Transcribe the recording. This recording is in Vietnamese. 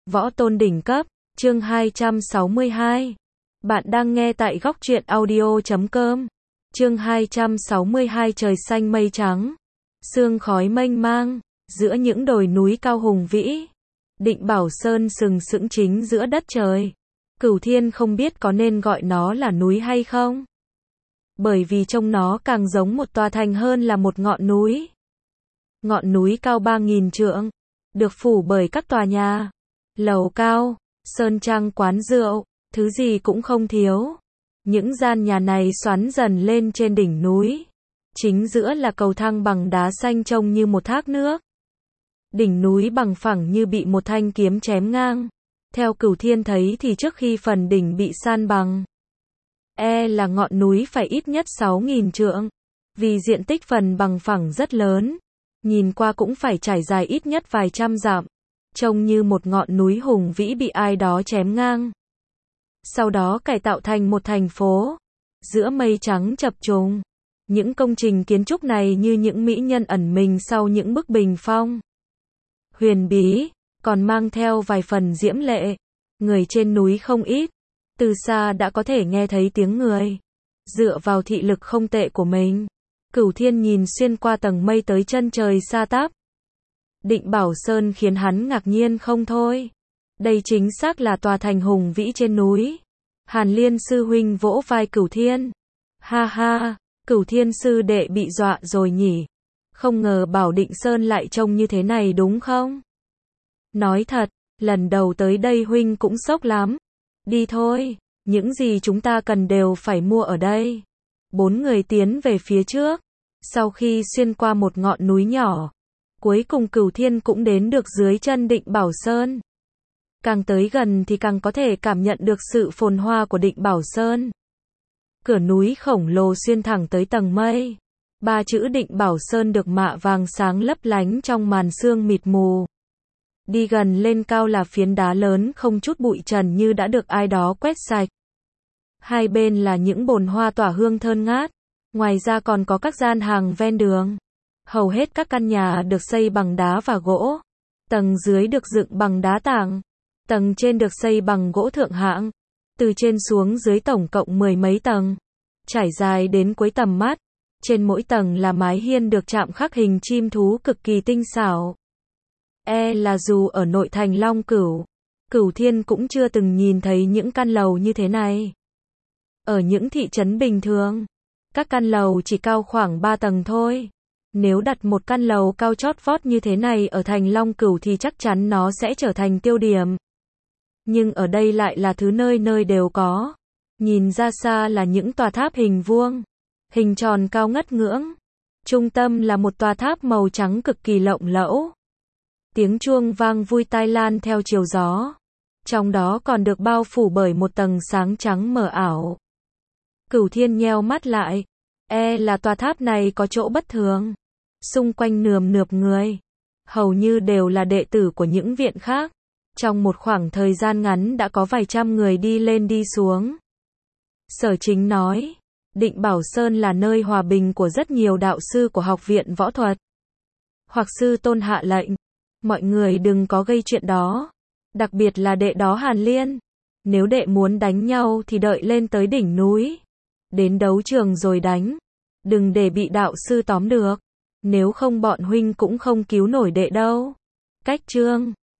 Võ Tôn đỉnh cấp, chương 262. Bạn đang nghe tại góc truyện audio.com. Chương 262 trời xanh mây trắng, sương khói mênh mang, giữa những đồi núi cao hùng vĩ. Định Bảo Sơn sừng sững chính giữa đất trời. Cửu Thiên không biết có nên gọi nó là núi hay không. Bởi vì trông nó càng giống một tòa thành hơn là một ngọn núi. Ngọn núi cao 3.000 trượng, được phủ bởi các tòa nhà, lầu cao, sơn trang quán rượu, thứ gì cũng không thiếu. Những gian nhà này xoắn dần lên trên đỉnh núi. Chính giữa là cầu thang bằng đá xanh trông như một thác nước. Đỉnh núi bằng phẳng như bị một thanh kiếm chém ngang. Theo Cửu Thiên thấy thì trước khi phần đỉnh bị san bằng, là ngọn núi phải ít nhất 6.000 trượng. Vì diện tích phần bằng phẳng rất lớn, nhìn qua cũng phải trải dài ít nhất vài trăm dặm. Trông như một ngọn núi hùng vĩ bị ai đó chém ngang. Sau đó cải tạo thành một thành phố. Giữa mây trắng chập trùng. Những công trình kiến trúc này như những mỹ nhân ẩn mình sau những bức bình phong. Huyền bí, còn mang theo vài phần diễm lệ. Người trên núi không ít. Từ xa đã có thể nghe thấy tiếng người. Dựa vào thị lực không tệ của mình, Cửu Thiên nhìn xuyên qua tầng mây tới chân trời xa tắp. Định Bảo Sơn khiến hắn ngạc nhiên không thôi. Đây chính xác là tòa thành hùng vĩ trên núi. Hàn Liên sư huynh vỗ vai Cửu Thiên. Ha ha, Cửu Thiên sư đệ bị dọa rồi nhỉ. Không ngờ Bảo Định Sơn lại trông như thế này đúng không? Nói thật, lần đầu tới đây huynh cũng sốc lắm. Đi thôi, những gì chúng ta cần đều phải mua ở đây. Bốn người tiến về phía trước. Sau khi xuyên qua một ngọn núi nhỏ, cuối cùng Cửu Thiên cũng đến được dưới chân Định Bảo Sơn. Càng tới gần thì càng có thể cảm nhận được sự phồn hoa của Định Bảo Sơn. Cửa núi khổng lồ xuyên thẳng tới tầng mây. Ba chữ Định Bảo Sơn được mạ vàng sáng lấp lánh trong màn sương mịt mù. Đi gần lên cao là phiến đá lớn không chút bụi trần như đã được ai đó quét sạch. Hai bên là những bồn hoa tỏa hương thơm ngát. Ngoài ra còn có các gian hàng ven đường. Hầu hết các căn nhà được xây bằng đá và gỗ. Tầng dưới được dựng bằng đá tảng. Tầng trên được xây bằng gỗ thượng hạng. Từ trên xuống dưới tổng cộng 10 mấy tầng. Trải dài đến cuối tầm mắt. Trên mỗi tầng là mái hiên được chạm khắc hình chim thú cực kỳ tinh xảo. Là dù ở nội thành Long Cửu, Cửu Thiên cũng chưa từng nhìn thấy những căn lầu như thế này. Ở những thị trấn bình thường, các căn lầu chỉ cao khoảng 3 tầng thôi. Nếu đặt một căn lầu cao chót vót như thế này ở thành Long Cửu thì chắc chắn nó sẽ trở thành tiêu điểm. Nhưng ở đây lại là thứ nơi nơi đều có. Nhìn ra xa là những tòa tháp hình vuông, hình tròn cao ngất ngưỡng. Trung tâm là một tòa tháp màu trắng cực kỳ lộng lẫu. Tiếng chuông vang vui tai lan theo chiều gió. Trong đó còn được bao phủ bởi một tầng sáng trắng mờ ảo. Cửu Thiên nheo mắt lại. Là tòa tháp này có chỗ bất thường. Xung quanh nườm nượp người. Hầu như đều là đệ tử của những viện khác. Trong một khoảng thời gian ngắn đã có vài trăm người đi lên đi xuống. Sở Chính nói, Định Bảo Sơn là nơi hòa bình của rất nhiều đạo sư của học viện võ thuật. Hoặc sư tôn hạ lệnh, mọi người đừng có gây chuyện đó. Đặc biệt là đệ đó Hàn Liên. Nếu đệ muốn đánh nhau thì đợi lên tới đỉnh núi. Đến đấu trường rồi đánh. Đừng để bị đạo sư tóm được. Nếu không bọn huynh cũng không cứu nổi đệ đâu. Cách chương